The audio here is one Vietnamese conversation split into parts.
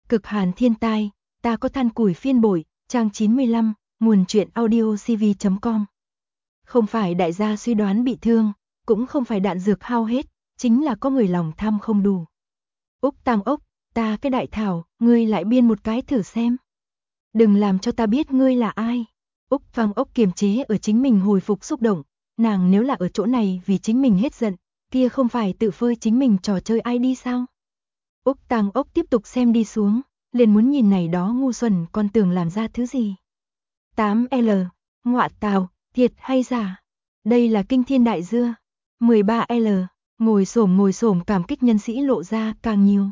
Cực hàn thiên tai, ta có than củi phiên bội, trang 95, nguồn truyện audio cv.com. Không phải đại gia suy đoán bị thương, cũng không phải đạn dược hao hết, chính là có người lòng tham không đủ. Úc Tam Ốc, ta cái đại thảo, ngươi lại biên một cái thử xem. Đừng làm cho ta biết ngươi là ai. Úc Tam Ốc kiềm chế ở chính mình hồi phục xúc động, nàng nếu là ở chỗ này vì chính mình hết giận, kia không phải tự phơi chính mình trò chơi ai đi sao? Úc Tam Ốc tiếp tục xem đi xuống, liền muốn nhìn này đó ngu xuẩn con tưởng làm ra thứ gì. 8L, ngọa tào, thiệt hay giả? Đây là kinh thiên đại dưa. 13L, ngồi xổm cảm kích nhân sĩ lộ ra càng nhiều.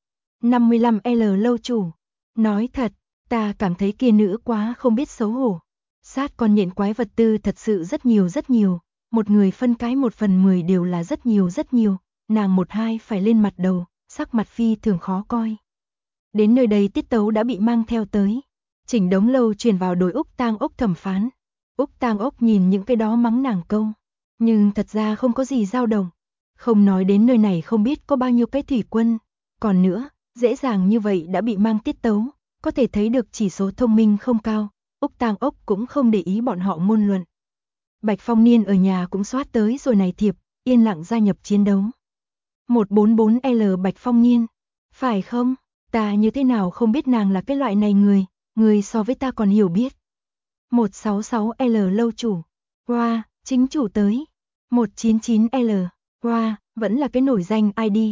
55L lâu chủ, nói thật, ta cảm thấy kia nữ quá không biết xấu hổ. Sát con nhện quái vật tư thật sự rất nhiều, một người phân cái 1/10 đều là rất nhiều, nàng một hai phải lên mặt đầu, sắc mặt phi thường khó coi. Đến nơi đây tiết tấu đã bị mang theo tới. Chỉnh đống lâu truyền vào đồi Úc Tang Ốc thẩm phán. Úc Tang Ốc nhìn những cái đó mắng nàng câu, nhưng thật ra không có gì dao động. Không nói đến nơi này không biết có bao nhiêu cái thủy quân. Còn nữa, dễ dàng như vậy đã bị mang tiết tấu, có thể thấy được chỉ số thông minh không cao. Úc Tang Ốc cũng không để ý bọn họ ngôn luận. Bạch Phong Niên ở nhà cũng soát tới rồi này thiệp, yên lặng gia nhập chiến đấu. 144L Bạch Phong Niên, phải không? Ta như thế nào không biết nàng là cái loại này người so với ta còn hiểu biết. 166L lâu chủ, wow, chính chủ tới. 199L, wow, vẫn là cái nổi danh ID.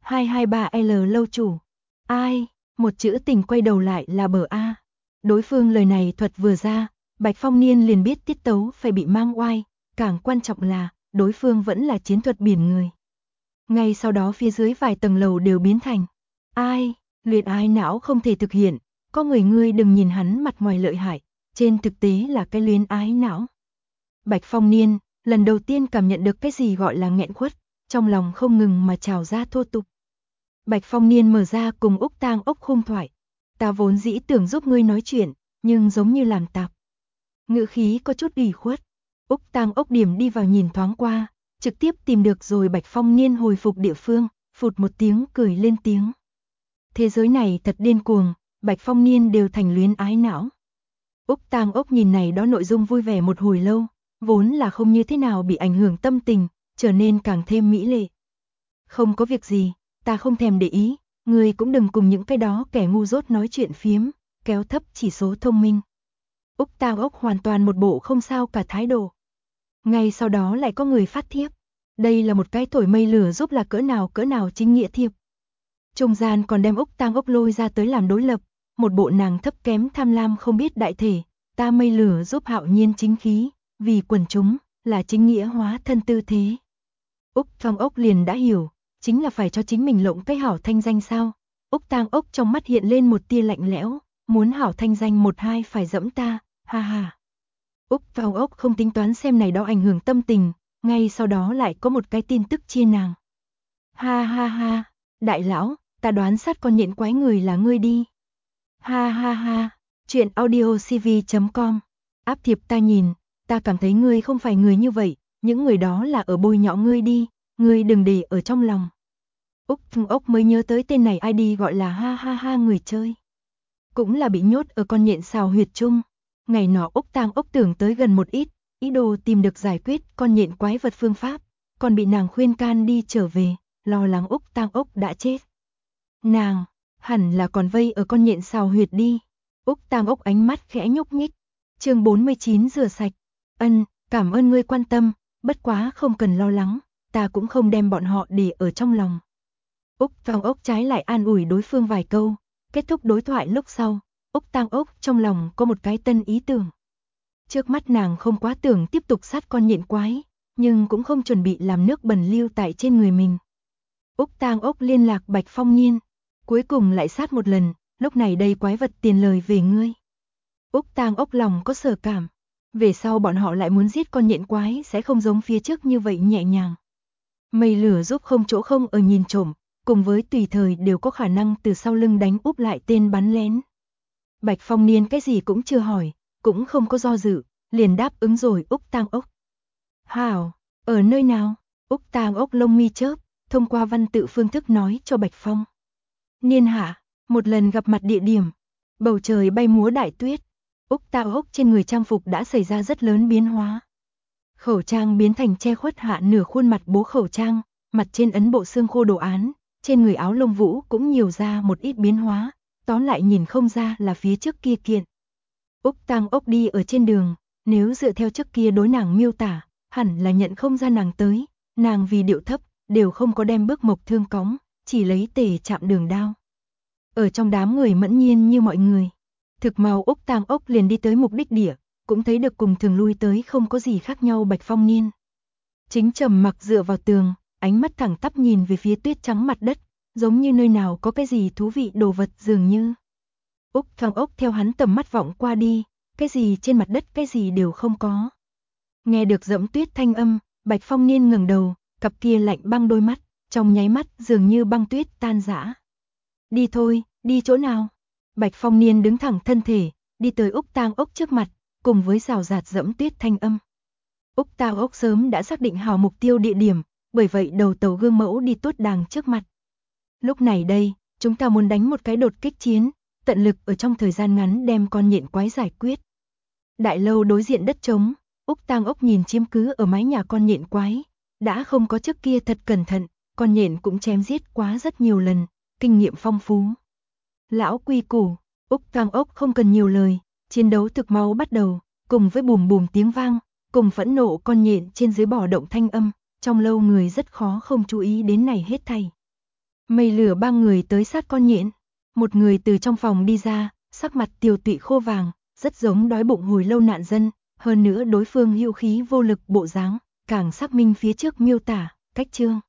223L lâu chủ, ai, một chữ tình quay đầu lại là bờ A. Đối phương lời này thuật vừa ra, Bạch Phong Niên liền biết tiết tấu phải bị mang oai, càng quan trọng là, đối phương vẫn là chiến thuật biển người. Ngay sau đó phía dưới vài tầng lầu đều biến thành, ai, luyện ái não không thể thực hiện, có người ngươi đừng nhìn hắn mặt ngoài lợi hại, trên thực tế là cái luyến ái não. Bạch Phong Niên, lần đầu tiên cảm nhận được cái gì gọi là nghẹn khuất, trong lòng không ngừng mà trào ra thô tục. Bạch Phong Niên mở ra cùng Úc Tang Ốc khung thoại, ta vốn dĩ tưởng giúp ngươi nói chuyện, nhưng giống như làm tạp. Ngữ khí có chút ủy khuất. Úc Tang Ốc điểm đi vào nhìn thoáng qua, trực tiếp tìm được rồi Bạch Phong Niên hồi phục địa phương, phụt một tiếng cười lên tiếng. Thế giới này thật điên cuồng, Bạch Phong Niên đều thành luyến ái não. Úc Tang Ốc nhìn này đó nội dung vui vẻ một hồi lâu, vốn là không như thế nào bị ảnh hưởng tâm tình, trở nên càng thêm mỹ lệ. Không có việc gì, ta không thèm để ý, ngươi cũng đừng cùng những cái đó kẻ ngu dốt nói chuyện phiếm, kéo thấp chỉ số thông minh. Úc Tang Ốc hoàn toàn một bộ không sao cả thái độ. Ngay sau đó lại có người phát thiếp. Đây là một cái thổi mây lửa giúp là cỡ nào chính nghĩa thiệp. Trung gian còn đem Úc Tang Ốc lôi ra tới làm đối lập, một bộ nàng thấp kém tham lam không biết đại thể, ta mây lửa giúp hạo nhiên chính khí, vì quần chúng, là chính nghĩa hóa thân tư thế. Úc Tang Ốc liền đã hiểu, chính là phải cho chính mình lộng cái hảo thanh danh sao. Úc Tang Ốc trong mắt hiện lên một tia lạnh lẽo, muốn hảo thanh danh một hai phải dẫm ta, ha ha. Úc Tang Ốc không tính toán xem này đó ảnh hưởng tâm tình, ngay sau đó lại có một cái tin tức chia nàng. Ha ha ha, đại lão, ta đoán sát con nhện quái người là ngươi đi. Ha ha ha, chuyện audio cv.com. Áp thiệp ta nhìn, ta cảm thấy ngươi không phải người như vậy, những người đó là ở bôi nhọ ngươi đi, ngươi đừng để ở trong lòng. Úc Tang Ốc mới nhớ tới tên này ID gọi là ha ha ha người chơi. Cũng là bị nhốt ở con nhện xào huyệt chung. Ngày nọ Úc Tang Ốc tưởng tới gần một ít, ý đồ tìm được giải quyết con nhện quái vật phương pháp, còn bị nàng khuyên can đi trở về, lo lắng Úc Tang Ốc đã chết. Nàng, hẳn là còn vây ở con nhện xào huyệt đi. Úc Tang Ốc ánh mắt khẽ nhúc nhích. Chương 49 rửa sạch. Cảm ơn ngươi quan tâm, bất quá không cần lo lắng, ta cũng không đem bọn họ để ở trong lòng. Úc Tang Ốc trái lại an ủi đối phương vài câu, kết thúc đối thoại lúc sau, Úc Tang Ốc trong lòng có một cái tân ý tưởng. Trước mắt nàng không quá tưởng tiếp tục sát con nhện quái, nhưng cũng không chuẩn bị làm nước bẩn lưu tại trên người mình. Úc Tang Ốc liên lạc Bạch Phong Niên, cuối cùng lại sát một lần, lúc này đây quái vật tiền lời về ngươi. Úc Tang Ốc lòng có sở cảm, về sau bọn họ lại muốn giết con nhện quái sẽ không giống phía trước như vậy nhẹ nhàng. Mây lửa giúp không chỗ không ở nhìn trộm, cùng với tùy thời đều có khả năng từ sau lưng đánh úp lại tên bắn lén. Bạch Phong Niên cái gì cũng chưa hỏi, cũng không có do dự, liền đáp ứng rồi Úc Tang Ốc. Hảo, ở nơi nào? Úc Tang Ốc lông mi chớp, thông qua văn tự phương thức nói cho Bạch Phong Niên hạ, Một lần gặp mặt địa điểm, bầu trời bay múa đại tuyết, Úc Tao Ốc trên người trang phục đã xảy ra rất lớn biến hóa. Khẩu trang biến thành che khuất hạ nửa khuôn mặt bố khẩu trang, mặt trên ấn bộ xương khô đồ án, trên người áo lông vũ cũng nhiều ra một ít biến hóa, tóm lại nhìn không ra là phía trước kia kiện. Úc Tang Ốc đi ở trên đường, nếu dựa theo trước kia đối nàng miêu tả, hẳn là nhận không ra nàng tới, nàng vì điệu thấp, đều không có đem bước mộc thương cóng, chỉ lấy tề chạm đường đao. Ở trong đám người mẫn nhiên như mọi người, thực mau Úc Tang Ốc liền đi tới mục đích địa, cũng thấy được cùng thường lui tới không có gì khác nhau Bạch Phong Niên. Chính trầm mặc dựa vào tường, ánh mắt thẳng tắp nhìn về phía tuyết trắng mặt đất, giống như nơi nào có cái gì thú vị đồ vật dường như. Úc Tang Ốc theo hắn tầm mắt vọng qua đi, cái gì trên mặt đất cái gì đều không có. Nghe được dẫm tuyết thanh âm, Bạch Phong Niên ngẩng đầu, cặp kia lạnh băng đôi mắt, trong nháy mắt dường như băng tuyết tan rã. Đi thôi, đi chỗ nào? Bạch Phong Niên đứng thẳng thân thể, đi tới Úc Tang Ốc trước mặt, cùng với rào rạt dẫm tuyết thanh âm. Úc Tang Ốc sớm đã xác định hào mục tiêu địa điểm, bởi vậy đầu tàu gương mẫu đi tốt đàng trước mặt. Lúc này đây, chúng ta muốn đánh một cái đột kích chiến, tận lực ở trong thời gian ngắn đem con nhện quái giải quyết. Đại lâu đối diện đất trống, Úc Tang Ốc nhìn chiếm cứ ở mái nhà con nhện quái, đã không có trước kia thật cẩn thận, con nhện cũng chém giết quá rất nhiều lần, kinh nghiệm phong phú. Lão quy củ, Úc Tang Ốc không cần nhiều lời, chiến đấu thực máu bắt đầu, cùng với bùm bùm tiếng vang, cùng phẫn nộ con nhện trên dưới bỏ động thanh âm, trong lâu người rất khó không chú ý đến này hết thảy. Mây lửa ba người tới sát con nhện, một người từ trong phòng đi ra, sắc mặt tiều tụy khô vàng, rất giống đói bụng hồi lâu nạn dân, hơn nữa đối phương hữu khí vô lực bộ dáng, càng xác minh phía trước miêu tả, cách chương.